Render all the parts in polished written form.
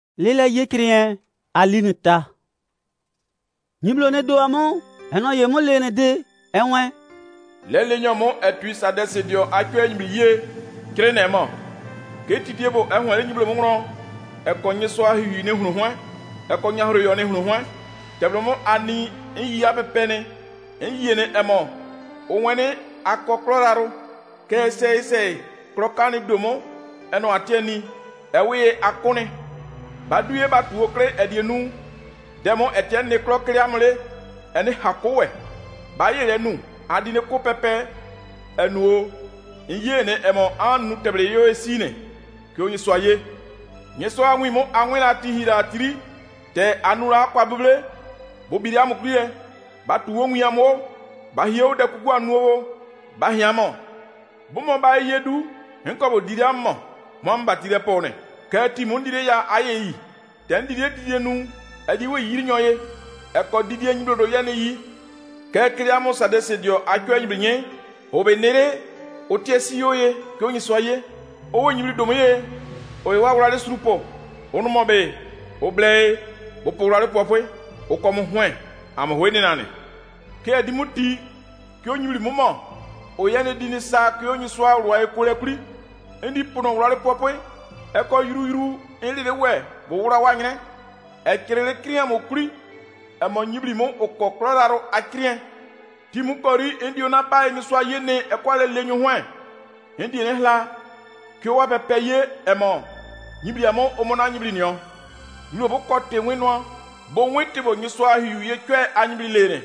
Lila yekrien alinita. Niblo ne do amon, eno ye mo lene de, enwen. Lele nyomo etui sade sedio akwe nybiye krenemo. Ke tidiebo enwen le niblo mongro. E konye so ahi ne hunu hwan. E konya horo yo ne hunu hwan. Teblomo ani yi apepene. Yi ne emo. Onwene akokloraro. Ke sei krokani domo eno atieni. Ewe akone. Baduye batuo kre edienu. Demo etien ne krokri amle. Eni hakowe. Baye lenu. Adine ko pepe enuo yene emo anu tebre yo esine ke onyi soye nyeso anwi mo anwela tihira tiri te anura kwa bible bobiri amukriye batu wo nwiyamo ba hiyo de kugu anuo ba hiamo bomo ba yedu enko bo diri ammo mo mbatire pone ke ti mo ndire ya ayeyi te ndire didenu edi we yiri nyoye eko didie nyidodo yene yi ke kriamo sade sedio akwe nyibrinye obenere otiesi yoye ke onyi soye owo nyibri domoye oye wa wurale surupo onumobe oble bo powurale popwe okomo hwen amhwe ni nane ke adimuti ke onyibri momo oyene dini sa ke onyi so awura ekole kuri ndi pono wurale popwe eko yuru enlele we bo wura wanyene ekirele kriamo kuri emo nyibri mo okokloraro akrien timu kori indi ona ba ni so ayene ekwale lenyu hwen indi ne hla ki o wa pepeye emo nyibri amo omona nyibri nyo ni obo kote wenwa bo wete bo nyi so ahiu ye twe anyibri lene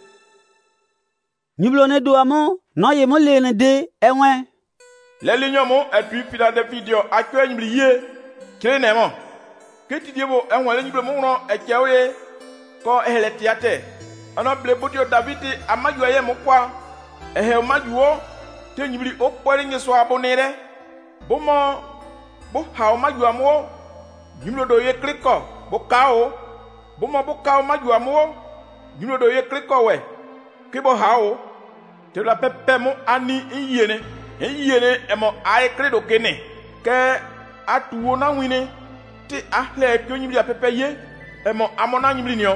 Niblo ne do amon no ye mo lene de enwen le lenyo mo etui fida de video akwe nyibri ye kire ne mo keti diebo enwen le nyibri mo ro ekewe ko ehele tiate ana ble bodio David amaju aye mo kwa ehe majuo te nyibri opore nyeso abonere bomo bo ha maju amo nyimlo do ye kliko bo kao bomo bo kao maju amo nyimlo do ye kliko we ke bo hao te la pepe mo ani yene emo ai credo kene ke atuwo na wine ti ahle pyo nyibri apepe ye emo amona nyibri nyo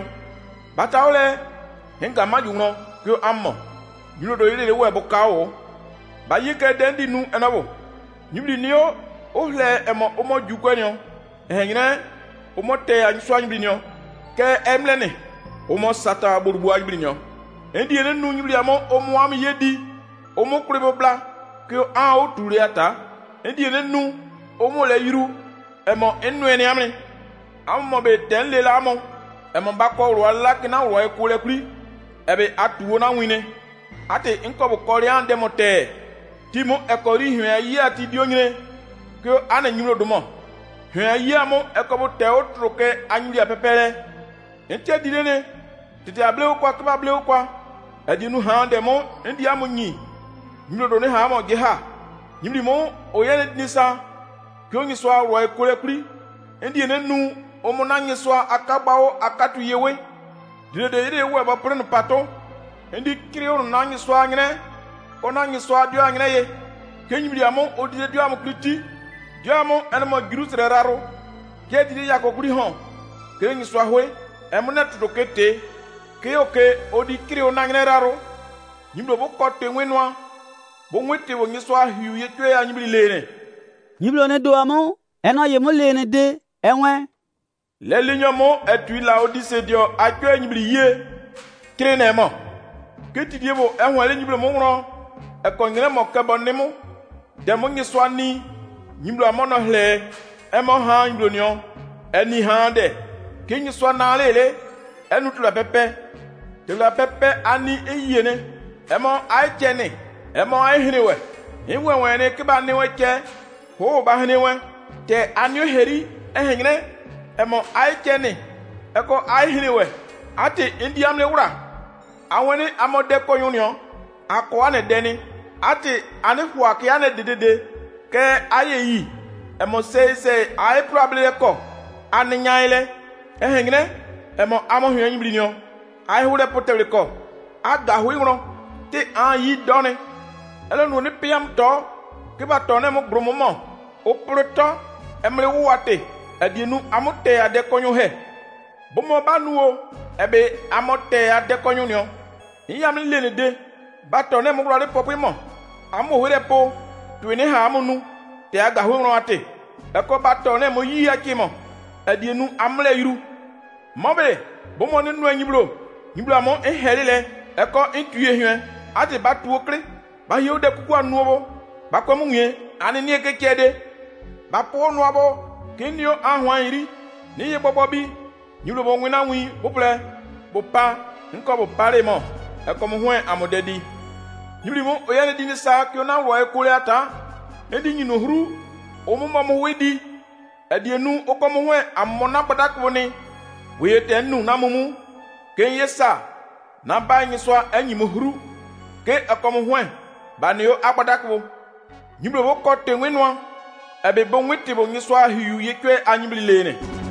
bataole henga maju no kyo ammo nyulo do yele we bo kawo ba yike dendi nu enabo nyibri niyo ohle emo omo jukwenyo ehnyine omo te anso nyibri nyo ke emlene omo sata burbu nyibri nyo endi ene nu nyibri amo omo am yedi omo kurebo bla kyo an o ture ata endi ene nu omo le yiru emo enu ene amne ammo be tenle la amo emo bako ro ala kina ro e kure kuri ebe atuwo na wine ate inko kori an demote timo ekori hwe yi ati dionyre ko ana nyulo domo hwe yi amo ekobo te otroke anyuri apepere ente dilene tete able kwa kba able kwa edinu ha demo ndi amo nyi nyulo do ne ha amo ge ha nyimri mo oyele nisa ko nyi so aro ekore kuri ndi ene nu omo na nyi so akabao akatu yewe de ire we ba pren pato ndi kriyo na nyi so anyene ona nyi so adio anyene ye kenyibri amo odire dio amo kriti dio amo enmo girusre raro ke diri yakokuri hon ke nyi so ahwe emne tutokete ke oke odi kriyo na anyene raro nyimdo bo kote wenwa bo nwete bo nyi so ahiu ye twe anyibri lene Niblo ne do amon eno ye mo lene de enwen le linyomo etui la odise dio akwe nyibri ye krenemo keti diebo enwa le nyibri mo ngro ekonyere mo kebo nemu demo ngiswa ni nyibri amono hle emo ha nyibri nyo eni ha de kinyiswa na lele enu tula pepe de la pepe ani eyene emo ai chene emo ai hiniwe inwe wene kiba ni weche ho ba hiniwe te anyo heri ehenyere emo ai chene eko ai hiniwe ate indiam le wura awoni amode ko yunyo akwa ne deni ate ane hwa ke ane dedede ke ayeyi emo sei ai probable ko ane nyaile ehenyere emo amo hwe nyibri nyo ai hure potele ko aga huiro te an yi doni ele no ni piam to ke ba to ne mo gromomo o proto emle wuate edienu amote ade konyo he bomo banuo ebe amote ade konyo nyo yam lele de bato ne mo glore popo mo amo were po tuene ha amunu te aga ho ate eko bato ne mo yi akimo edienu amle yiru mobe bomo ne nu anyiblo nyiblo amo ehelele eko intue hwe ate batu okre ba yode kuku anuobo ba komu nwie ani ni ekekede ba po nuobo kinio ahwan iri ni ye bobo bi nyiblo bo nwina nwi bople bo pa nko bo pare mo eko mo hwe amodedi nyibli mo oyane di ni sa kyo na wo ekole ata edi nyino huru omumo mo wedi edienu okomo hwe amona badakwo ni we tenu na mumu ken yesa na ba nyiswa anyimo huru ke akomo hwe ba ne yo agbadakwo nyiblo bo kote nwenwa ebe bo nwete bo nyiswa hiyu yekwe anyibli lene